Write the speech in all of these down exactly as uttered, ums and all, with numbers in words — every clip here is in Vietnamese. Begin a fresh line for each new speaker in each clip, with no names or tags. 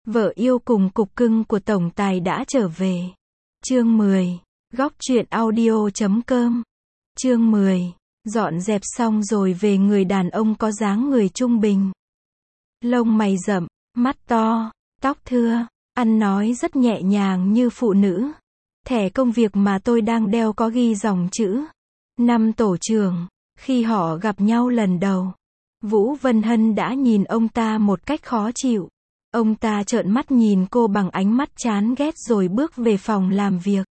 Vợ yêu cùng cục cưng của tổng tài đã trở về. Chương mười. Góc truyện audio chấm com. Chương mười. Dọn dẹp xong rồi về, người đàn ông có dáng người trung bình. Lông mày rậm, mắt to, tóc thưa, ăn nói rất nhẹ nhàng như phụ nữ. Thẻ công việc mà tôi đang đeo có ghi dòng chữ năm tổ trưởng. Khi họ gặp nhau lần đầu, Vũ Vân Hân đã nhìn ông ta một cách khó chịu. Ông ta trợn mắt nhìn cô bằng ánh mắt chán ghét rồi bước về phòng làm việc.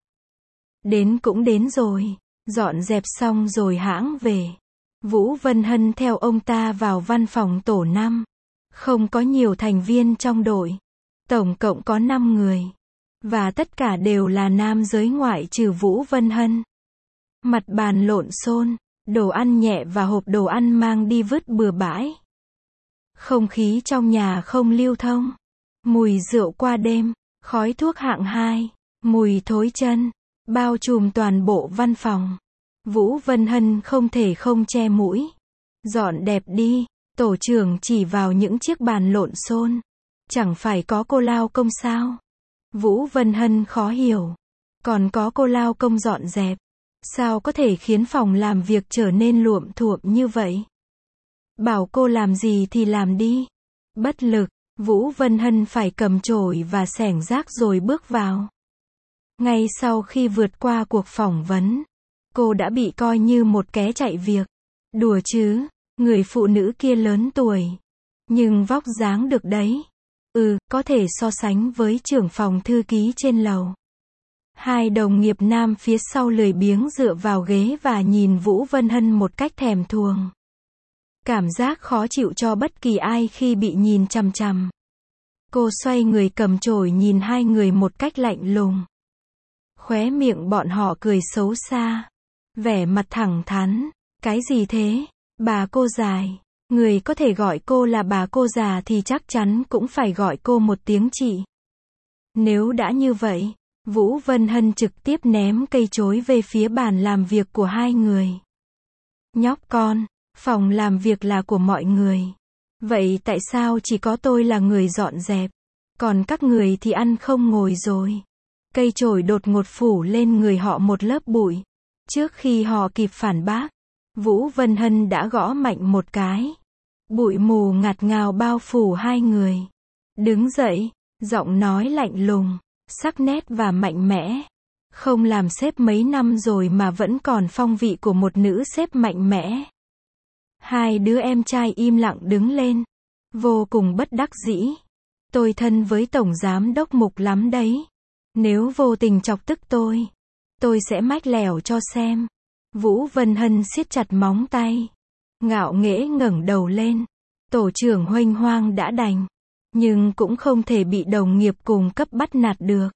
Đến cũng đến rồi, dọn dẹp xong rồi hãng về. Vũ Vân Hân theo ông ta vào văn phòng tổ năm. Không có nhiều thành viên trong đội. Tổng cộng có năm người. Và tất cả đều là nam giới ngoại trừ Vũ Vân Hân. Mặt bàn lộn xộn, đồ ăn nhẹ và hộp đồ ăn mang đi vứt bừa bãi. Không khí trong nhà không lưu thông. Mùi rượu qua đêm, khói thuốc hạng hai, mùi thối chân, bao trùm toàn bộ văn phòng. Vũ Vân Hân không thể không che mũi. Dọn đẹp đi, tổ trưởng chỉ vào những chiếc bàn lộn xộn. Chẳng phải có cô lao công sao? Vũ Vân Hân khó hiểu. Còn có cô lao công dọn dẹp. Sao có thể khiến phòng làm việc trở nên luộm thuộm như vậy? Bảo cô làm gì thì làm đi. Bất lực, Vũ Vân Hân phải cầm chổi và xẻng rác rồi bước vào. Ngay sau khi vượt qua cuộc phỏng vấn, cô đã bị coi như một ké chạy việc. Đùa chứ, người phụ nữ kia lớn tuổi. Nhưng vóc dáng được đấy. Ừ, có thể so sánh với trưởng phòng thư ký trên lầu. Hai đồng nghiệp nam phía sau lười biếng dựa vào ghế và nhìn Vũ Vân Hân một cách thèm thuồng. Cảm giác khó chịu cho bất kỳ ai khi bị nhìn chằm chằm. Cô xoay người cầm chổi nhìn hai người một cách lạnh lùng. Khóe miệng bọn họ cười xấu xa. Vẻ mặt thẳng thắn. Cái gì thế? Bà cô dài. Người có thể gọi cô là bà cô già thì chắc chắn cũng phải gọi cô một tiếng chị. Nếu đã như vậy, Vũ Vân Hân trực tiếp ném cây chối về phía bàn làm việc của hai người. Nhóc con, phòng làm việc là của mọi người. Vậy tại sao chỉ có tôi là người dọn dẹp? Còn các người thì ăn không ngồi rồi. Cây chổi đột ngột phủ lên người họ một lớp bụi. Trước khi họ kịp phản bác, Vũ Vân Hân đã gõ mạnh một cái. Bụi mù ngạt ngào bao phủ hai người. Đứng dậy, giọng nói lạnh lùng, sắc nét và mạnh mẽ. Không làm sếp mấy năm rồi mà vẫn còn phong vị của một nữ sếp mạnh mẽ. Hai đứa em trai im lặng đứng lên. Vô cùng bất đắc dĩ. Tôi thân với tổng giám đốc Mục lắm đấy. Nếu vô tình chọc tức tôi, tôi sẽ mách lẻo cho xem. Vũ Vân Hân siết chặt móng tay. Ngạo nghễ ngẩng đầu lên. Tổ trưởng huênh hoang đã đành. Nhưng cũng không thể bị đồng nghiệp cùng cấp bắt nạt được.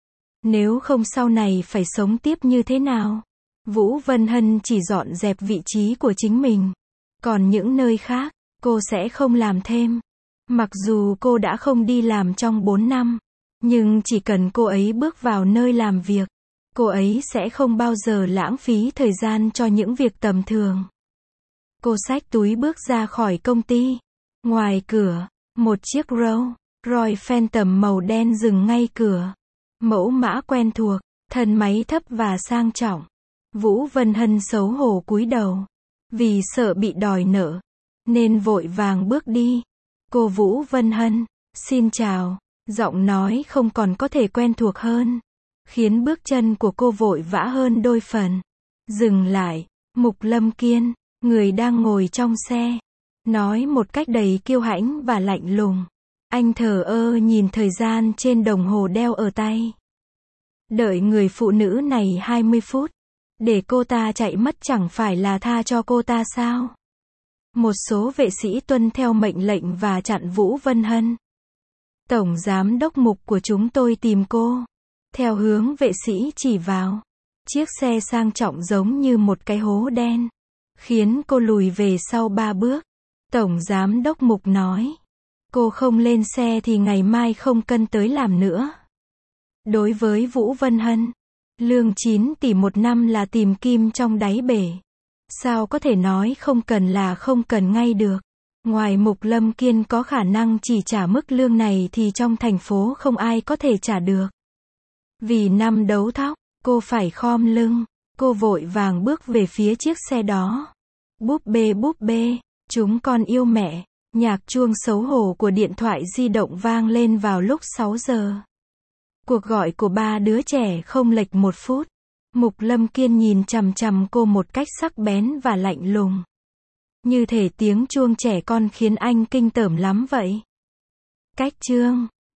Nếu không sau này phải sống tiếp như thế nào? Vũ Vân Hân chỉ dọn dẹp vị trí của chính mình. Còn những nơi khác, cô sẽ không làm thêm. Mặc dù cô đã không đi làm trong bốn năm. Nhưng chỉ cần cô ấy bước vào nơi làm việc, cô ấy sẽ không bao giờ lãng phí thời gian cho những việc tầm thường. Cô xách túi bước ra khỏi công ty. Ngoài cửa, một chiếc Rolls Royce Phantom màu đen dừng ngay cửa. Mẫu mã quen thuộc, thân máy thấp và sang trọng. Vũ Vân Hân xấu hổ cúi đầu. Vì sợ bị đòi nợ, nên vội vàng bước đi. Cô Vũ Vân Hân, xin chào. Giọng nói không còn có thể quen thuộc hơn. Khiến bước chân của cô vội vã hơn đôi phần. Dừng lại, Mục Lâm Kiên, người đang ngồi trong xe. Nói một cách đầy kiêu hãnh và lạnh lùng. Anh thờ ơ nhìn thời gian trên đồng hồ đeo ở tay. Đợi người phụ nữ này hai mươi phút. Để cô ta chạy mất chẳng phải là tha cho cô ta sao? Một số vệ sĩ tuân theo mệnh lệnh và chặn Vũ Vân Hân. Tổng giám đốc Mục của chúng tôi tìm cô. Theo hướng vệ sĩ chỉ vào. Chiếc xe sang trọng giống như một cái hố đen. Khiến cô lùi về sau ba bước. Tổng giám đốc Mục nói. Cô không lên xe thì ngày mai không cần tới làm nữa. Đối với Vũ Vân Hân, lương chín tỷ một năm là tìm kim trong đáy bể. Sao có thể nói không cần là không cần ngay được. Ngoài Mục Lâm Kiên có khả năng chỉ trả mức lương này thì trong thành phố không ai có thể trả được. Vì năm đấu thóc, cô phải khom lưng. Cô vội vàng bước về phía chiếc xe đó. Búp bê búp bê, chúng con yêu mẹ. Nhạc chuông xấu hổ của điện thoại di động vang lên vào lúc sáu giờ. Cuộc gọi của ba đứa trẻ không lệch một phút. Mục Lâm Kiên nhìn chằm chằm cô một cách sắc bén và lạnh lùng. Như thể tiếng chuông trẻ con khiến anh kinh tởm lắm vậy. Cách chương